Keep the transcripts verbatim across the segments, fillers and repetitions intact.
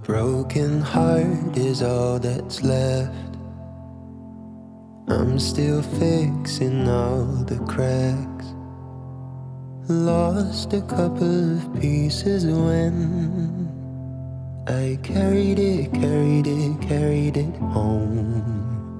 Broken heart is all that's left. I'm still fixing all the cracks. Lost a couple of pieces when I carried it, carried it, carried it home.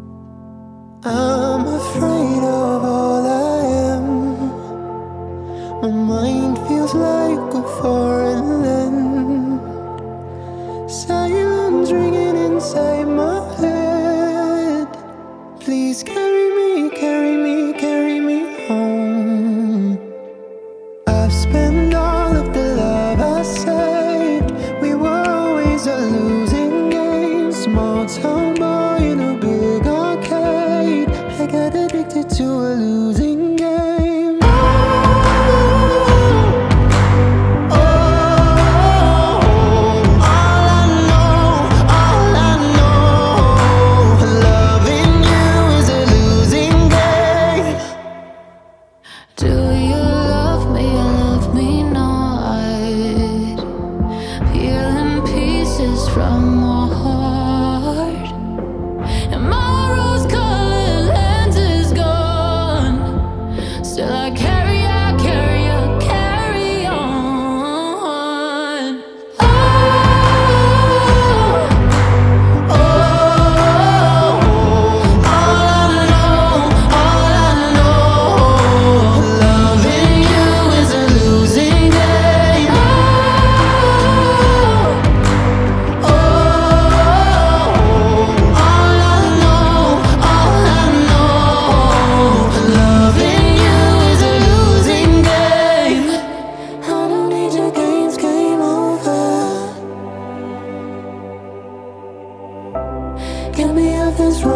I'm afraid of all I am. My mind feels like a foreign land. Silence ringing inside my head. Please carry me, carry me, carry me home. I've spent all of the love I saved. We were always a losing game. Small town boy in a big arcade. I got addicted to a losing game. From my heart, and my rose-colored lens is gone. Still I carry, I carry, I carry on. Oh, oh, all I know, all I know, loving you is a losing game. Get me off this road.